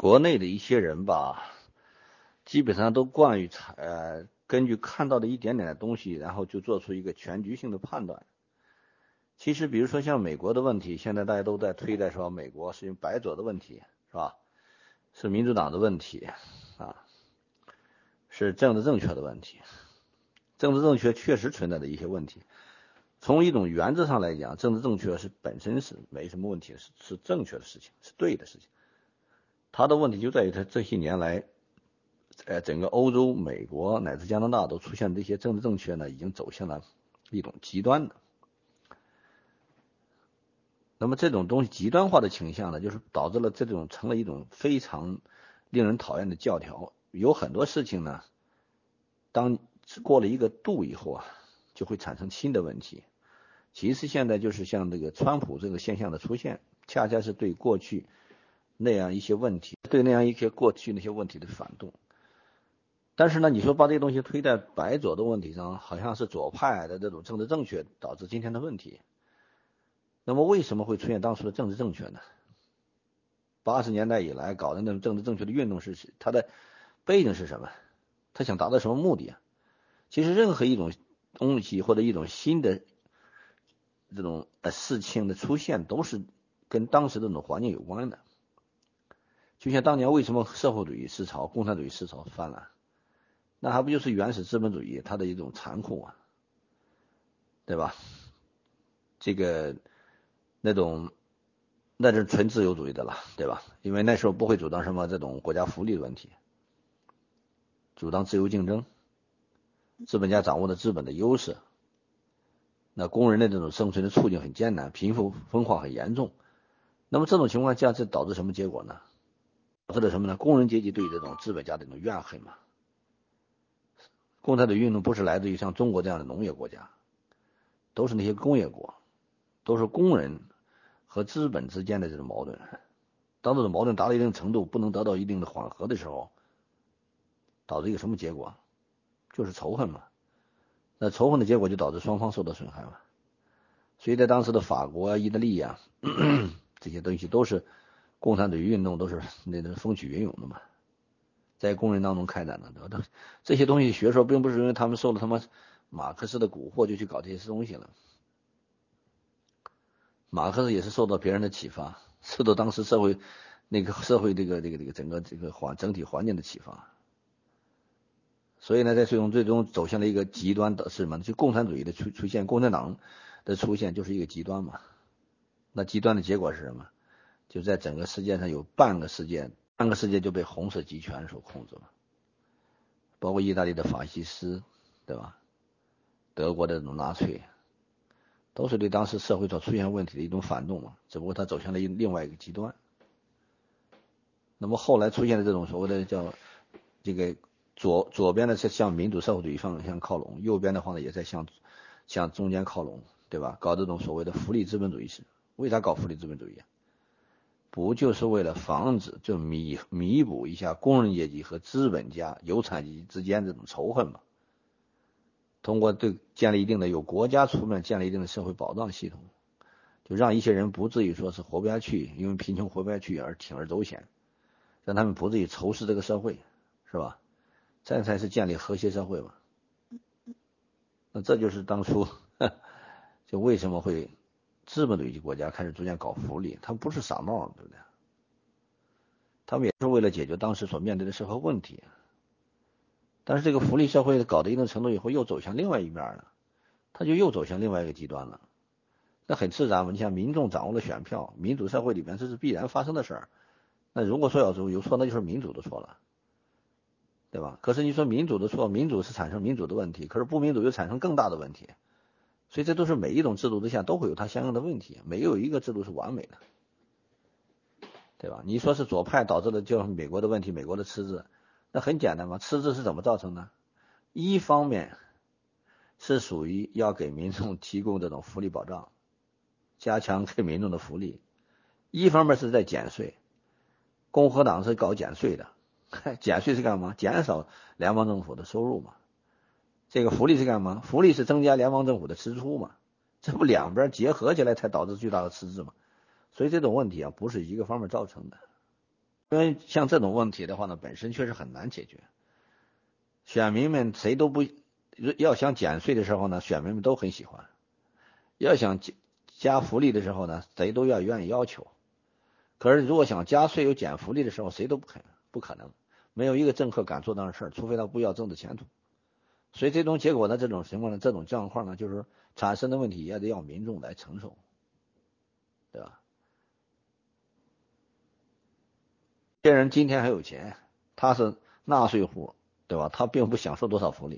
国内的一些人吧，基本上都惯于根据看到的一点点的东西，然后就做出一个全局性的判断。其实，比如说像美国的问题，现在大家都在推在说美国是因为白左的问题，是吧？是民主党的问题啊，是政治正确的问题。政治正确确实存在的一些问题。从一种原则上来讲，政治正确本身是没什么问题，是正确的事情，是对的事情。他的问题就在于他这些年来，整个欧洲、美国乃至加拿大都出现这些政治正确呢，已经走向了一种极端的。那么这种东西极端化的倾向呢，就是导致了这种成了一种非常令人讨厌的教条。有很多事情呢，当过了一个度以后啊，就会产生新的问题。其实现在就是像这个川普这个现象的出现，恰恰是对过去那样一些问题，对那样一些过去那些问题的反动。但是呢，你说把这些东西推在白左的问题上，好像是左派的这种政治正确导致今天的问题。那么为什么会出现当初的政治正确呢？80年代以来搞的那种政治正确的运动是它的背景是什么？他想达到什么目的啊？其实任何一种东西或者一种新的这种事情的出现，都是跟当时的这种环境有关的。就像当年为什么社会主义思潮、共产主义思潮泛滥，那还不就是原始资本主义它的一种残酷啊，对吧？这个那是纯自由主义的了，对吧？因为那时候不会主张什么这种国家福利的问题，主张自由竞争，资本家掌握的资本的优势，那工人的这种生存的处境很艰难，贫富分化很严重。那么这种情况下，这导致什么结果呢？导致了什么呢？工人阶级对这种资本家的这种怨恨嘛。共产主义运动不是来自于像中国这样的农业国家，都是那些工业国，都是工人和资本之间的这种矛盾。当这种矛盾达到一定程度，不能得到一定的缓和的时候，导致一个什么结果？就是仇恨嘛。那仇恨的结果就导致双方受到损害嘛。所以在当时的法国啊、意大利啊，这些东西都是共产主义运动，都是那种风起云涌的嘛，在工人当中开展的。这些东西学说并不是因为他们受了他妈马克思的蛊惑就去搞这些东西了。马克思也是受到别人的启发，受到当时社会这个整个这个整体环境的启发。所以呢，在最终走向了一个极端的是什么？就共产主义的出现，共产党的出现就是一个极端嘛。那极端的结果是什么？就在整个世界上有半个世界就被红色集权所控制了，包括意大利的法西斯，对吧？德国的这种纳粹，都是对当时社会所出现问题的一种反动嘛，只不过它走向了另外一个极端。那么后来出现的这种所谓的叫这个左边的是向民主社会主义方向靠拢，右边的话呢也在向中间靠拢，对吧？搞这种所谓的福利资本主义是为啥搞福利资本主义啊？不就是为了防止就弥补一下工人阶级和资本家、有产阶级之间这种仇恨嘛？通过建立一定的由国家出面建立一定的社会保障系统，就让一些人不至于说是活不下去，因为贫穷活不下去而铤而走险，让他们不至于仇视这个社会，是吧？这才是建立和谐社会嘛。那这就是当初就为什么会资本主义国家开始逐渐搞福利，他们不是傻帽，对不对？他们也是为了解决当时所面对的社会问题。但是这个福利社会搞到一定程度以后，又走向另外一面了，他就又走向另外一个极端了。那很自然嘛，你像民众掌握了选票，民主社会里面这是必然发生的事儿。那如果说有错，那就是民主的错了，对吧？可是你说民主的错，民主是产生民主的问题，可是不民主又产生更大的问题。所以这都是每一种制度之下都会有它相应的问题，没有一个制度是完美的，对吧？你说是左派导致的就是美国的问题，美国的赤字，那很简单嘛，赤字是怎么造成的？一方面是属于要给民众提供这种福利保障，加强给民众的福利，一方面是在减税，共和党是搞减税的，减税是干嘛？减少联邦政府的收入嘛。这个福利是干嘛？福利是增加联邦政府的支出嘛，这不两边结合起来才导致巨大的赤字嘛。所以这种问题啊，不是一个方面造成的。 因为像这种问题的话呢，本身确实很难解决。选民们谁都不要想减税的时候呢，选民们都很喜欢；要想加福利的时候呢，谁都愿意要求。可是如果想加税又减福利的时候，谁都不可能，没有一个政客敢做这样的事儿，除非他不要政治前途。所以这种结果呢，这种情况呢，这种状况呢，就是产生的问题也得要民众来承受，对吧？这人今天还有钱，他是纳税户，对吧？他并不享受多少福利。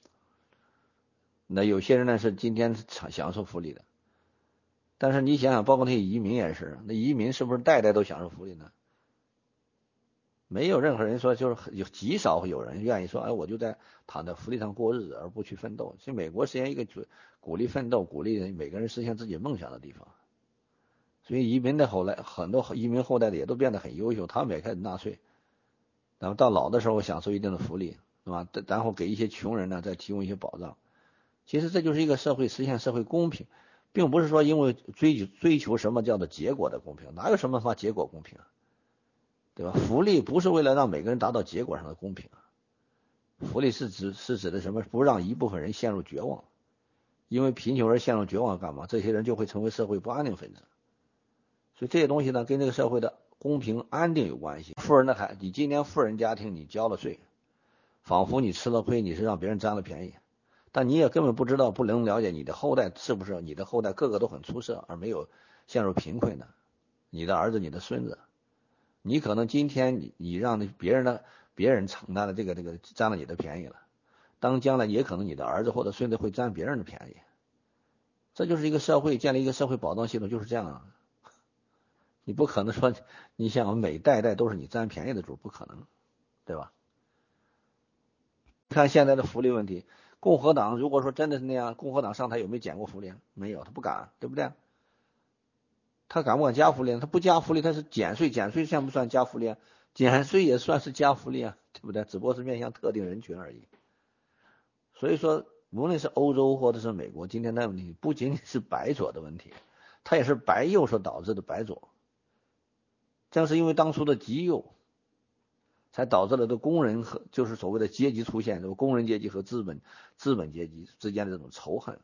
那有些人呢是今天是享受福利的，但是你想想，包括那些移民也是，那移民是不是代代都享受福利呢？没有任何人说，就是极少会有人愿意说，哎，我就在躺在福利上过日子，而不去奋斗。其实美国实现一个鼓励奋斗，鼓励每个人实现自己梦想的地方。所以移民的后来，很多移民后代的也都变得很优秀，他们也开始纳税，然后到老的时候享受一定的福利，是吧？然后给一些穷人呢再提供一些保障。其实这就是一个社会实现社会公平，并不是说因为追求什么叫做结果的公平，哪有什么发结果公平啊？对吧？福利不是为了让每个人达到结果上的公平啊，福利是指的什么？不让一部分人陷入绝望，因为贫穷而陷入绝望干嘛？这些人就会成为社会不安定分子。所以这些东西呢，跟这个社会的公平安定有关系。富人的孩，你今年富人家庭你交了税，仿佛你吃了亏，你是让别人占了便宜，但你也根本不知道，不能了解你的后代是不是你的后代个个都很出色，而没有陷入贫困的，你的儿子、你的孙子。你可能今天你让别人承担了这个占了你的便宜了，当将来也可能你的儿子或者孙子会占别人的便宜，这就是一个社会建立一个社会保障系统就是这样啊。你不可能说你想每代代都是你占便宜的主，不可能，对吧？你看现在的福利问题，共和党如果说真的是那样，共和党上台有没有减过福利？没有，他不敢，对不对？他敢不敢加福利？他不加福利，他是减税，减税算不算加福利？减税也算是加福利啊，对不对？只不过是面向特定人群而已。所以说，无论是欧洲或者是美国，今天的问题不仅仅是白左的问题，它也是白右所导致的白左。正是因为当初的极右，才导致了这工人和就是所谓的阶级出现，这个工人阶级和资本阶级之间的这种仇恨，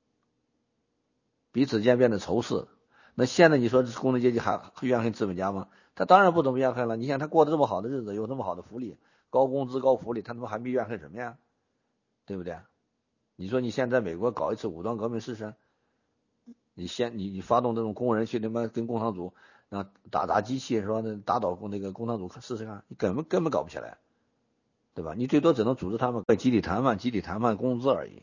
彼此间变得仇视。那现在你说工人阶级还怨恨资本家吗？他当然不怎么怨恨了。你想他过得这么好的日子，有这么好的福利，高工资高福利，他他妈还没怨恨什么呀？对不对？你说你现在美国搞一次武装革命试试，你发动这种工人去他妈跟共产主打机器是吧？打倒那个共产主试试看，你根本搞不起来，对吧？你最多只能组织他们集体谈判工资而已，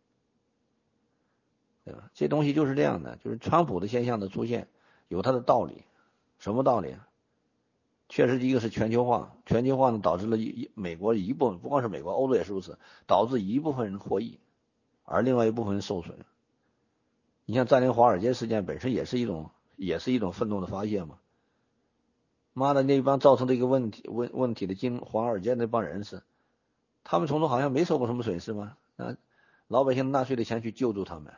对吧？这东西就是这样的，就是川普的现象的出现有它的道理。什么道理啊？确实，一个是全球化，全球化呢导致了美国一部分，不光是美国，欧洲也是如此，导致一部分人获益，而另外一部分人受损。你像占领华尔街事件本身也是一种愤怒的发泄嘛。妈的，那帮造成这个问题的华尔街那帮人士，他们从中好像没受过什么损失吗？啊，老百姓纳税的钱去救助他们，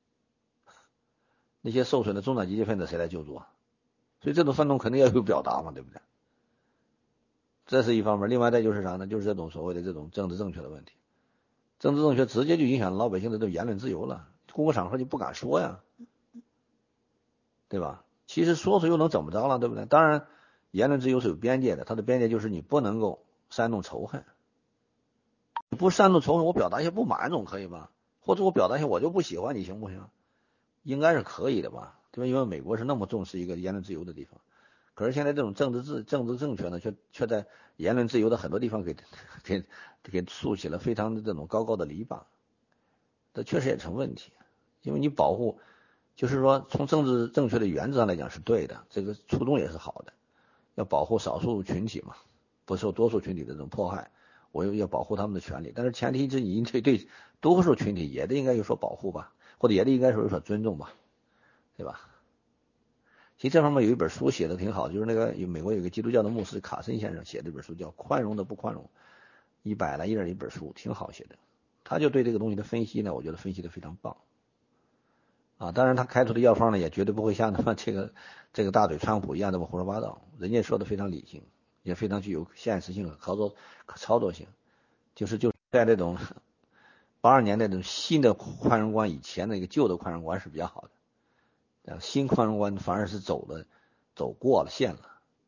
那些受损的中产阶级分子谁来救助啊？所以这种愤怒肯定要有表达嘛，对不对？这是一方面，另外再就是啥呢？就是这种所谓的这种政治正确的问题，政治正确直接就影响老百姓的这种言论自由了，公共场合就不敢说呀，对吧？其实说又能怎么着了，对不对？当然，言论自由是有边界的，它的边界就是你不能够煽动仇恨，你不煽动仇恨，我表达一些不满总可以吧？或者我表达一些我就不喜欢你行不行？应该是可以的吧？对吧？因为美国是那么重视一个言论自由的地方。可是现在这种政治正确呢，却在言论自由的很多地方给竖起了非常的这种高高的篱笆，这确实也成问题。因为你保护，就是说从政治正确的原则上来讲是对的，这个初衷也是好的，要保护少数群体嘛，不受多数群体的这种迫害，我又要保护他们的权利，但是前提是你对多数群体也得应该有所保护吧，或者也得应该有所尊重吧，对吧？其实这方面有一本书写的挺好，就是那个美国有个基督教的牧师卡森先生写的一本书，叫《宽容的不宽容》，100来页一本书，挺好写的。他就对这个东西的分析呢，我觉得分析的非常棒啊。当然，他开出的药方呢，也绝对不会像他妈这个大嘴川普一样这么胡说八道，人家说的非常理性。 也非常具有现实性和可操作性。就是在这种80年代这种新的宽容观以前那个旧的宽容观是比较好的，新宽容观反而是走过了线了。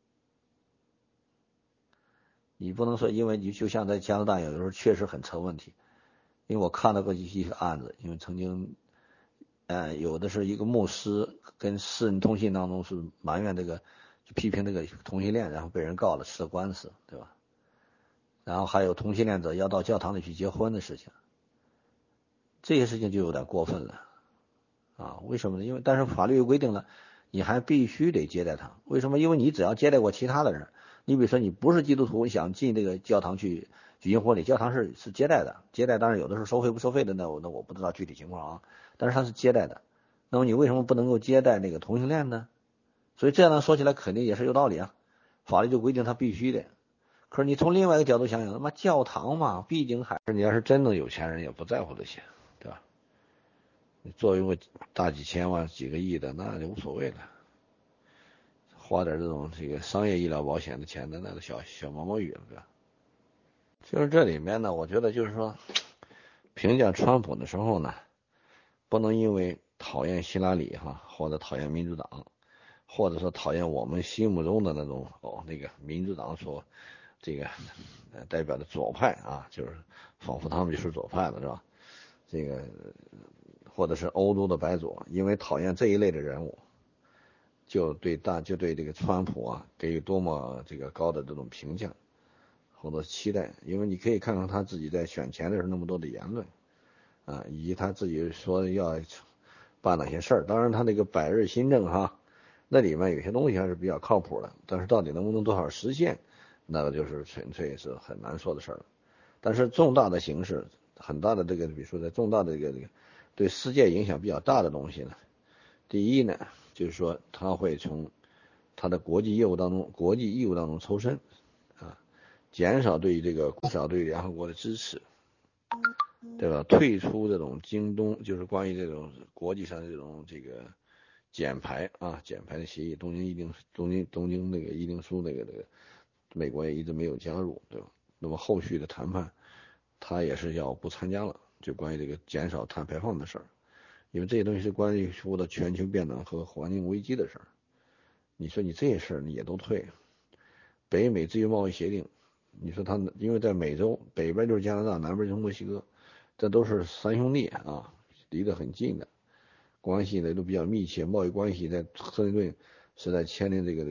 你不能说，因为你就像在加拿大有的时候确实很成问题，因为我看到过一些案子，因为曾经有的是一个牧师跟私人通信当中是埋怨这个，就批评这个同性恋，然后被人告了，吃了官司，对吧？然后还有同性恋者要到教堂里去结婚的事情，这些事情就有点过分了啊！为什么呢？因为但是法律规定了，你还必须得接待他。为什么？因为你只要接待过其他的人，你比如说你不是基督徒，想进这个教堂去举行婚礼，教堂是接待的，接待当然有的是收费不收费的，那我不知道具体情况啊，但是他是接待的。那么你为什么不能够接待那个同性恋呢？所以这样呢说起来肯定也是有道理啊，法律就规定他必须的。可是你从另外一个角度想想，他妈教堂嘛，毕竟还是你要是真的有钱人也不在乎这些，对吧？你作为个大几千万、几个亿的，那就无所谓了，花点这个商业医疗保险的钱的，那个小毛毛雨了，对吧？就是这里面呢，我觉得就是说，评价川普的时候呢，不能因为讨厌希拉里或者讨厌民主党，或者说讨厌我们心目中的那种那个民主党所这个代表的左派啊，就是仿佛他们就是左派的是吧？这个或者是欧洲的白左，因为讨厌这一类的人物，就对这个川普啊给予多么这个高的这种评价或者期待。因为你可以看看他自己在选前的时候那么多的言论啊，以及他自己说要办哪些事儿。当然他那个百日新政那里面有些东西还是比较靠谱的，但是到底能不能多少实现，那个就是纯粹是很难说的事儿了。但是重大的形势，很大的这个，比如说在重大的这个对世界影响比较大的东西呢，第一呢，就是说他会从他的国际义务当中抽身啊，减少对联合国的支持，对吧？退出这种京东，就是关于这种国际上这种这个减排的协议，东京那个议定书那个美国也一直没有加入，对吧？那么后续的谈判，他也是要不参加了，就关于这个减少碳排放的事儿，因为这些东西是关于说的全球变暖和环境危机的事儿。你说你这些事儿你也都退，北美自由贸易协定，你说他因为在美洲北边就是加拿大，南边就是墨西哥，这都是三兄弟离得很近的，关系呢都比较密切，贸易关系在克林顿是在签订这个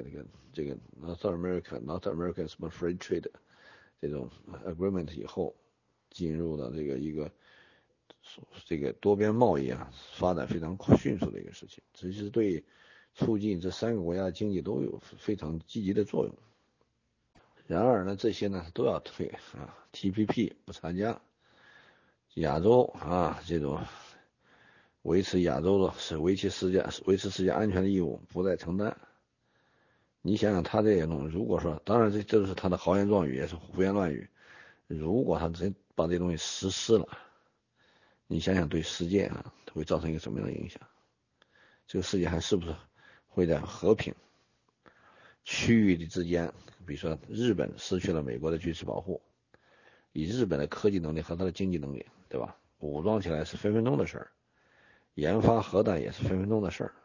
North American 什么 Free Trade 这种 agreement 以后，进入了这个多边贸易发展非常迅速的一个事情，这是对促进这3个国家的经济都有非常积极的作用。然而呢，这些呢都要退TPP 不参加，亚洲这种维持世界安全的义务不再承担。你想想他这些东西，如果说，当然这是他的豪言壮语，也是胡言乱语。如果他真把这东西实施了，你想想对世界会造成一个什么样的影响？这个世界还是不是会在和平区域的之间，比如说日本失去了美国的军事保护，以日本的科技能力和他的经济能力，对吧？武装起来是分分钟的事儿，研发核弹也是分分钟的事儿，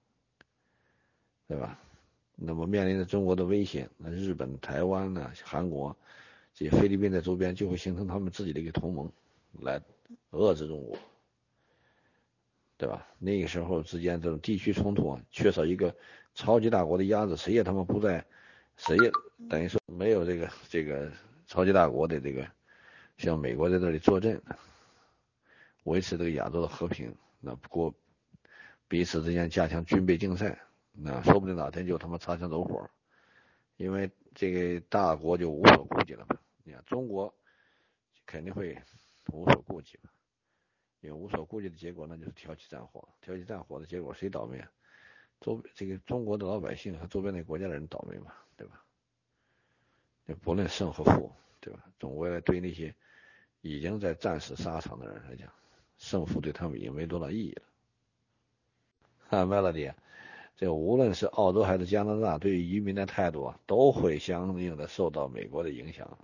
对吧？那么面临着中国的威胁，那日本、台湾韩国这些菲律宾在周边就会形成他们自己的一个同盟，来遏制中国，对吧？那个时候之间这种地区冲突缺少一个超级大国的压制，谁也他妈不在，谁也等于说没有这个超级大国的这个像美国在这里坐镇，维持这个亚洲的和平，那不过彼此之间加强军备竞赛，那说不定哪天就他妈擦枪走火，因为这个大国就无所顾忌了嘛。你看中国肯定会无所顾忌嘛，因为无所顾忌的结果那就是挑起战火，挑起战火的结果谁倒霉？这个中国的老百姓和周边的国家的人倒霉嘛，对吧？不论胜和负，对吧？总归来对那些已经在战死沙场的人来讲，胜负对他们已经没多大意义了。Melody， 这无论是澳洲还是加拿大，对于移民的态度啊，都会相应的受到美国的影响。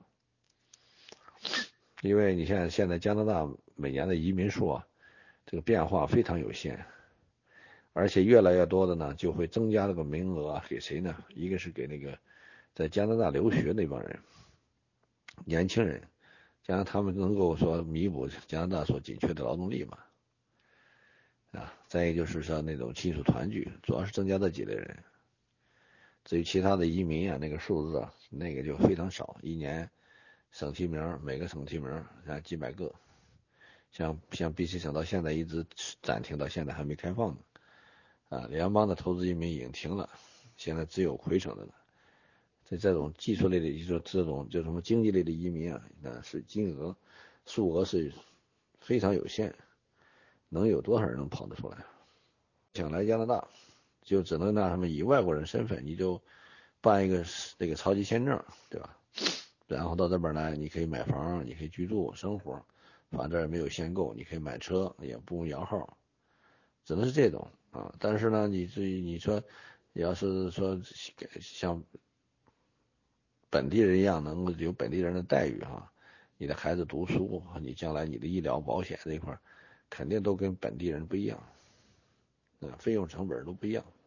因为你现在加拿大每年的移民数啊，这个变化非常有限，而且越来越多的呢，就会增加这个名额给谁呢？一个是给那个在加拿大留学那帮人，年轻人，这样他们能够说弥补加拿大所紧缺的劳动力嘛。再一个就是说那种亲属团聚，主要是增加这几类人。至于其他的移民啊，那个数字啊，那个就非常少，一年省提名，每个省提名几百个，像 BC 省到现在一直暂停到现在还没开放呢。联邦的投资移民已经停了，现在只有魁省的了。这种技术类的，这种就什么经济类的移民啊，那是数额是非常有限，能有多少人能跑得出来？想来加拿大，就只能让他们以外国人身份，你就办一个那个超级签证，对吧？然后到这边来，你可以买房，你可以居住生活，反正也没有限购，你可以买车，也不用摇号，只能是这种啊。但是呢，你至于你说，要是说像本地人一样能够有本地人的待遇哈，你的孩子读书，你将来你的医疗保险这块肯定都跟本地人不一样，费用成本都不一样。